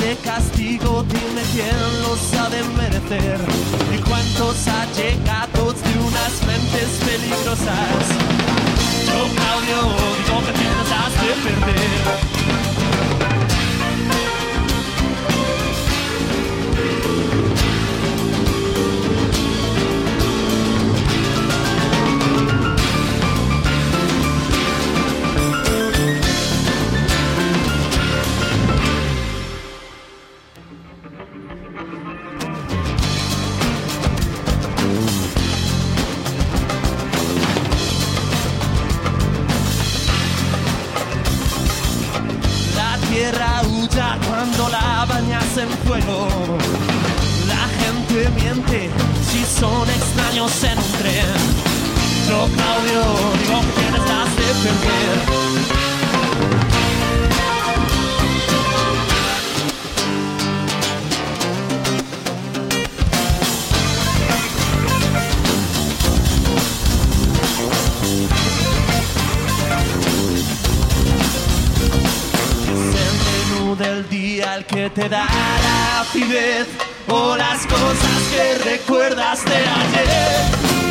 de castigo, dime quién los ha de merecer y cuántos allegados de unas mentes peligrosas. Yo, Claudio, digo que tienes las de perder. Tierra huya cuando la bañas en fuego. La gente miente si son extraños en un tren. Yo, Claudio, digo que tienes las de perder. Del día al que te da la acidez o las cosas que recuerdas de ayer.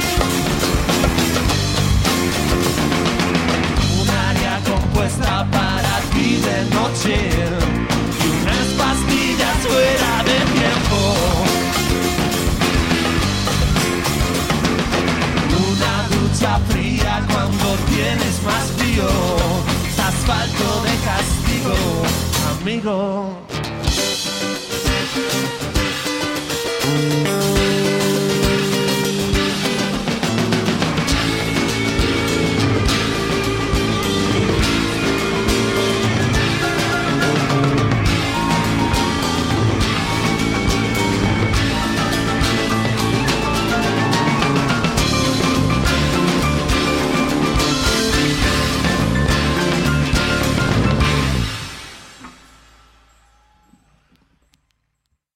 Un área compuesta para ti de noche y unas pastillas fuera de tiempo. Una ducha fría cuando tienes más frío. Asfalto de castigo, amigo.